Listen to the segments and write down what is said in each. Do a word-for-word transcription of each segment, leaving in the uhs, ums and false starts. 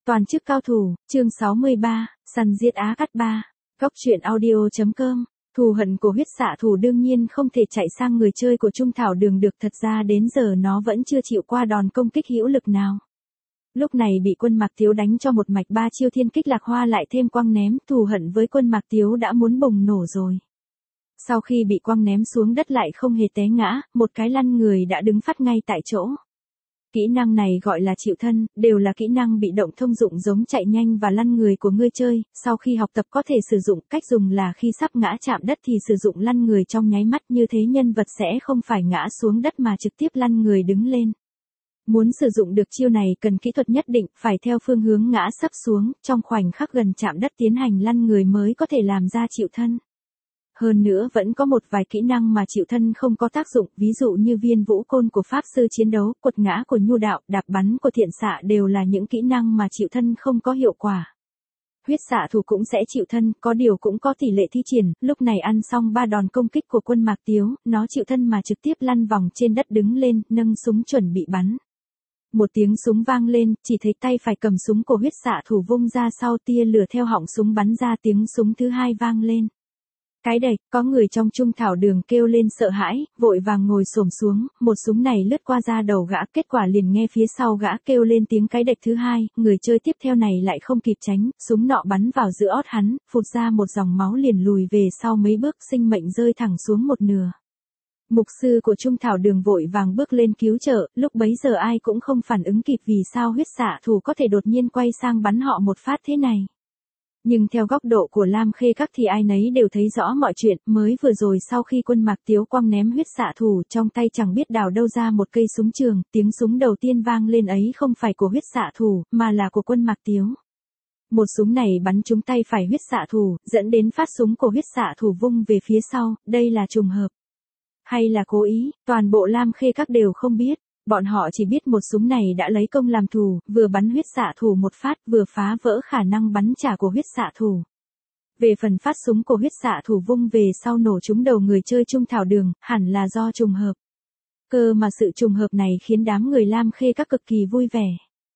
Toàn chức cao thủ, chương sáu mươi ba, săn giết Á Cát Ba. Góc truyện audio.com. Thù hận của huyết xạ thủ đương nhiên không thể chạy sang người chơi của Trung Thảo Đường được, thật ra đến giờ nó vẫn chưa chịu qua đòn công kích hữu lực nào. Lúc này bị Quân Mạc Tiếu đánh cho một mạch ba chiêu thiên kích lạc hoa lại thêm quăng ném, thù hận với Quân Mạc Tiếu đã muốn bùng nổ rồi. Sau khi bị quăng ném xuống đất lại không hề té ngã, một cái lăn người đã đứng phát ngay tại chỗ. Kỹ năng này gọi là chịu thân, đều là kỹ năng bị động thông dụng giống chạy nhanh và lăn người của người chơi, sau khi học tập có thể sử dụng, cách dùng là khi sắp ngã chạm đất thì sử dụng lăn người trong nháy mắt, như thế nhân vật sẽ không phải ngã xuống đất mà trực tiếp lăn người đứng lên. Muốn sử dụng được chiêu này cần kỹ thuật nhất định, phải theo phương hướng ngã sấp xuống, trong khoảnh khắc gần chạm đất tiến hành lăn người mới có thể làm ra chịu thân. Hơn nữa vẫn có một vài kỹ năng mà chịu thân không có tác dụng, ví dụ như viên vũ côn của pháp sư chiến đấu, quật ngã của nhu đạo, đạp bắn của thiện xạ đều là những kỹ năng mà chịu thân không có hiệu quả. Huyết xạ thủ cũng sẽ chịu thân, có điều cũng có tỷ lệ thi triển, lúc này ăn xong ba đòn công kích của Quân Mạc Tiếu, nó chịu thân mà trực tiếp lăn vòng trên đất đứng lên, nâng súng chuẩn bị bắn. Một tiếng súng vang lên, chỉ thấy tay phải cầm súng của huyết xạ thủ vung ra sau, tia lửa theo họng súng bắn ra, tiếng súng thứ hai vang lên. Cái đệch, có người trong Trung Thảo Đường kêu lên sợ hãi, vội vàng ngồi xổm xuống, một súng này lướt qua da đầu gã, kết quả liền nghe phía sau gã kêu lên tiếng cái đệch thứ hai, người chơi tiếp theo này lại không kịp tránh, súng nọ bắn vào giữa ót hắn, phụt ra một dòng máu liền lùi về sau mấy bước, sinh mệnh rơi thẳng xuống một nửa. Mục sư của Trung Thảo Đường vội vàng bước lên cứu trợ, lúc bấy giờ ai cũng không phản ứng kịp vì sao huyết xạ thủ có thể đột nhiên quay sang bắn họ một phát thế này. Nhưng theo góc độ của Lam Khê Các thì ai nấy đều thấy rõ mọi chuyện, mới vừa rồi sau khi Quân Mạc Tiếu quăng ném huyết xạ thủ, trong tay chẳng biết đào đâu ra một cây súng trường, tiếng súng đầu tiên vang lên ấy không phải của huyết xạ thủ, mà là của Quân Mạc Tiếu. Một súng này bắn trúng tay phải huyết xạ thủ, dẫn đến phát súng của huyết xạ thủ vung về phía sau, đây là trùng hợp hay là cố ý, toàn bộ Lam Khê Các đều không biết. Bọn họ chỉ biết một súng này đã lấy công làm thù, vừa bắn huyết xạ thủ một phát, vừa phá vỡ khả năng bắn trả của huyết xạ thủ. Về phần phát súng của huyết xạ thủ vung về sau nổ trúng đầu người chơi Trung Thảo Đường, hẳn là do trùng hợp. Cơ mà sự trùng hợp này khiến đám người Lam Khê Các cực kỳ vui vẻ.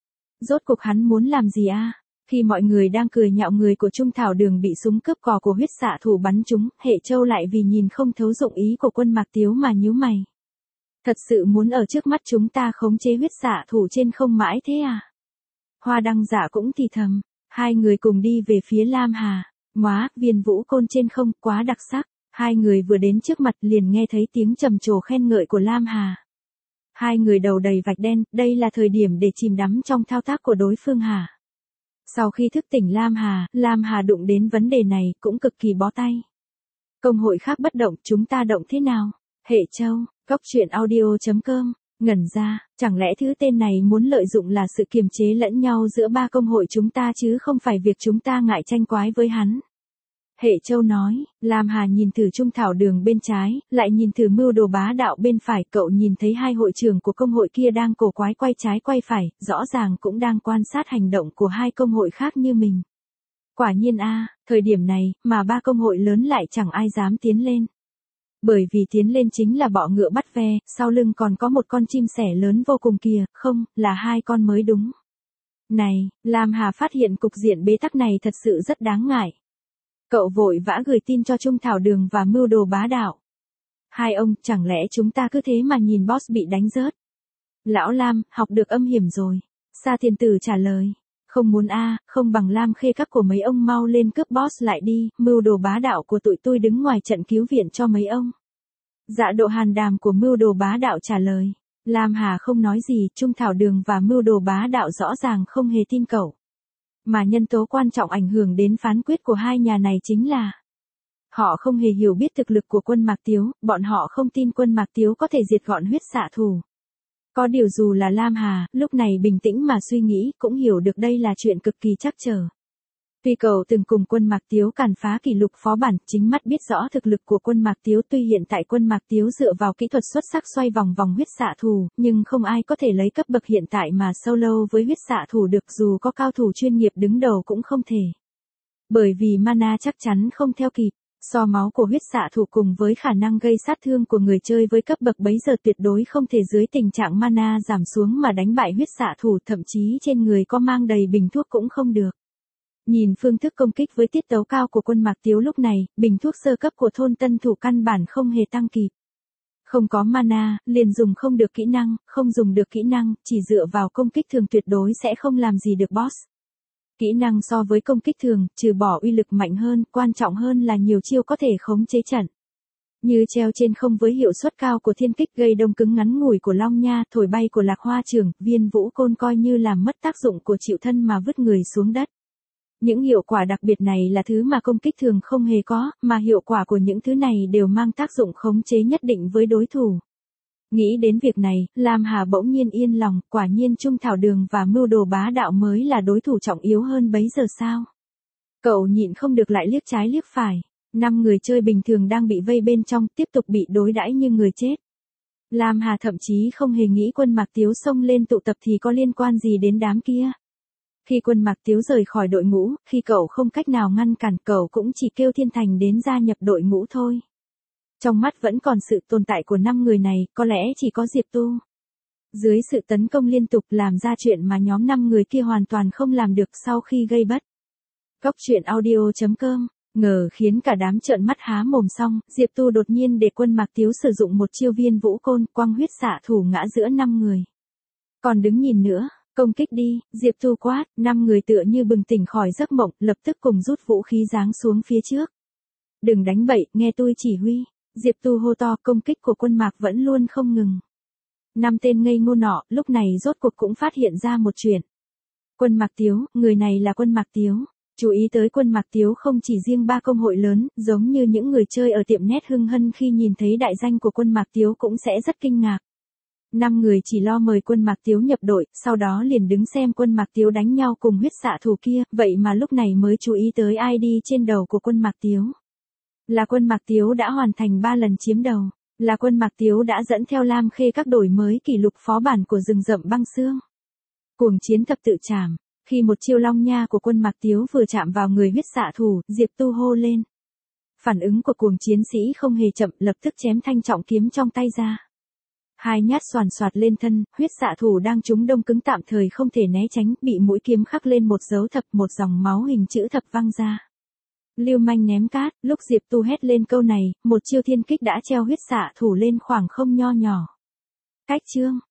Rốt cuộc hắn muốn làm gì a? À? Khi mọi người đang cười nhạo người của Trung Thảo Đường bị súng cướp cò của huyết xạ thủ bắn trúng, Hệ Châu lại vì nhìn không thấu dụng ý của Quân Mạc Tiếu mà nhíu mày. Thật sự muốn ở trước mắt chúng ta khống chế huyết xạ thủ trên không mãi thế à? Hoa Đăng Dạ cũng thì thầm, hai người cùng đi về phía Lam Hà. Móa, viên vũ côn trên không, quá đặc sắc. Hai người vừa đến trước mặt liền nghe thấy tiếng trầm trồ khen ngợi của Lam Hà. Hai người đầu đầy vạch đen, đây là thời điểm để chìm đắm trong thao tác của đối phương hả? Sau khi thức tỉnh Lam Hà, Lam Hà đụng đến vấn đề này cũng cực kỳ bó tay. Công hội khác bất động, chúng ta động thế nào? Hệ Châu. Góc truyện audio.com, ngẩn ra, chẳng lẽ thứ tên này muốn lợi dụng là sự kiềm chế lẫn nhau giữa ba công hội chúng ta chứ không phải việc chúng ta ngại tranh quái với hắn. Hệ Châu nói, Lam Hà nhìn thử Trung Thảo Đường bên trái, lại nhìn thử mưu đồ bá đạo bên phải, cậu nhìn thấy hai hội trưởng của công hội kia đang cổ quái quay trái quay phải, rõ ràng cũng đang quan sát hành động của hai công hội khác như mình. Quả nhiên a, thời điểm này, mà ba công hội lớn lại chẳng ai dám tiến lên. Bởi vì tiến lên chính là bọ ngựa bắt ve, sau lưng còn có một con chim sẻ lớn vô cùng kìa, không, là hai con mới đúng. Này, Lam Hà phát hiện cục diện bế tắc này thật sự rất đáng ngại. Cậu vội vã gửi tin cho Trung Thảo Đường và mưu đồ bá đạo. Hai ông, chẳng lẽ chúng ta cứ thế mà nhìn boss bị đánh rớt? Lão Lam, học được âm hiểm rồi. Sa Thiên Tử trả lời. Không muốn a, à, không bằng Lam Khê Các của mấy ông mau lên cướp boss lại đi, mưu đồ bá đạo của tụi tôi đứng ngoài trận cứu viện cho mấy ông. Dạ Độ Hàn Đàm của mưu đồ bá đạo trả lời. Lam Hà không nói gì, Trung Thảo Đường và mưu đồ bá đạo rõ ràng không hề tin cậu. Mà nhân tố quan trọng ảnh hưởng đến phán quyết của hai nhà này chính là họ không hề hiểu biết thực lực của Quân Mạc Tiếu, bọn họ không tin Quân Mạc Tiếu có thể diệt gọn huyết xạ thủ. Có điều dù là Lam Hà, lúc này bình tĩnh mà suy nghĩ, cũng hiểu được đây là chuyện cực kỳ trắc trở. Tuy cậu từng cùng Quân Mạc Tiếu càn phá kỷ lục phó bản, chính mắt biết rõ thực lực của Quân Mạc Tiếu, tuy hiện tại Quân Mạc Tiếu dựa vào kỹ thuật xuất sắc xoay vòng vòng huyết xạ thủ, nhưng không ai có thể lấy cấp bậc hiện tại mà solo với huyết xạ thủ được, dù có cao thủ chuyên nghiệp đứng đầu cũng không thể. Bởi vì mana chắc chắn không theo kịp. So máu của huyết xạ thủ cùng với khả năng gây sát thương của người chơi với cấp bậc bấy giờ tuyệt đối không thể dưới tình trạng mana giảm xuống mà đánh bại huyết xạ thủ, thậm chí trên người có mang đầy bình thuốc cũng không được. Nhìn phương thức công kích với tiết tấu cao của quân Mạc Tiếu lúc này, bình thuốc sơ cấp của thôn tân thủ căn bản không hề tăng kịp. Không có mana, liền dùng không được kỹ năng, không dùng được kỹ năng, chỉ dựa vào công kích thường tuyệt đối sẽ không làm gì được boss. Kỹ năng so với công kích thường, trừ bỏ uy lực mạnh hơn, quan trọng hơn là nhiều chiêu có thể khống chế trận. Như treo trên không với hiệu suất cao của thiên kích gây đông cứng ngắn ngủi của Long Nha, thổi bay của Lạc Hoa Trường, viên vũ côn coi như làm mất tác dụng của chịu thân mà vứt người xuống đất. Những hiệu quả đặc biệt này là thứ mà công kích thường không hề có, mà hiệu quả của những thứ này đều mang tác dụng khống chế nhất định với đối thủ. Nghĩ đến việc này, Lam Hà bỗng nhiên yên lòng, quả nhiên Trung Thảo Đường và mưu đồ bá đạo mới là đối thủ trọng yếu hơn bấy giờ sao. Cậu nhịn không được lại liếc trái liếc phải. Năm người chơi bình thường đang bị vây bên trong, tiếp tục bị đối đãi như người chết. Lam Hà thậm chí không hề nghĩ quân Mạc Tiếu xông lên tụ tập thì có liên quan gì đến đám kia. Khi quân Mạc Tiếu rời khỏi đội ngũ, khi cậu không cách nào ngăn cản, cậu cũng chỉ kêu Thiên Thành đến gia nhập đội ngũ thôi. Trong mắt vẫn còn sự tồn tại của năm người này, có lẽ chỉ có Diệp Tu. Dưới sự tấn công liên tục làm ra chuyện mà nhóm năm người kia hoàn toàn không làm được sau khi gây bất. Cóc truyện audio chấm com, ngờ khiến cả đám trợn mắt há mồm xong, Diệp Tu đột nhiên để quân Mạc Tiếu sử dụng một chiêu viên vũ côn, quăng huyết xạ thủ ngã giữa năm người. Còn đứng nhìn nữa, công kích đi, Diệp Tu quát, năm người tựa như bừng tỉnh khỏi giấc mộng, lập tức cùng rút vũ khí giáng xuống phía trước. Đừng đánh bậy, nghe tôi chỉ huy. Diệp Tu hô to, công kích của quân Mạc vẫn luôn không ngừng. Năm tên ngây ngô nọ, lúc này rốt cuộc cũng phát hiện ra một chuyện. Quân Mạc Tiếu, người này là quân Mạc Tiếu. Chú ý tới quân Mạc Tiếu không chỉ riêng ba công hội lớn, giống như những người chơi ở tiệm nét Hưng Hân khi nhìn thấy đại danh của quân Mạc Tiếu cũng sẽ rất kinh ngạc. Năm người chỉ lo mời quân Mạc Tiếu nhập đội, sau đó liền đứng xem quân Mạc Tiếu đánh nhau cùng huyết xạ thủ kia, vậy mà lúc này mới chú ý tới i đê trên đầu của quân Mạc Tiếu. Là quân Mạc Tiếu đã hoàn thành ba lần chiếm đầu, là quân Mạc Tiếu đã dẫn theo Lam Khê các đổi mới kỷ lục phó bản của rừng rậm băng xương. Cuồng chiến thập tự trảm, khi một chiêu Long Nha của quân Mạc Tiếu vừa chạm vào người huyết xạ thủ, Diệp Tu hô lên. Phản ứng của cuồng chiến sĩ không hề chậm, lập tức chém thanh trọng kiếm trong tay ra. Hai nhát xoàn xoạt lên thân, huyết xạ thủ đang trúng đông cứng tạm thời không thể né tránh, bị mũi kiếm khắc lên một dấu thập, một dòng máu hình chữ thập văng ra. Lưu manh ném cát, lúc Diệp Tu hét lên câu này, một chiêu thiên kích đã treo huyết xạ thủ lên khoảng không nho nhỏ. Cách chương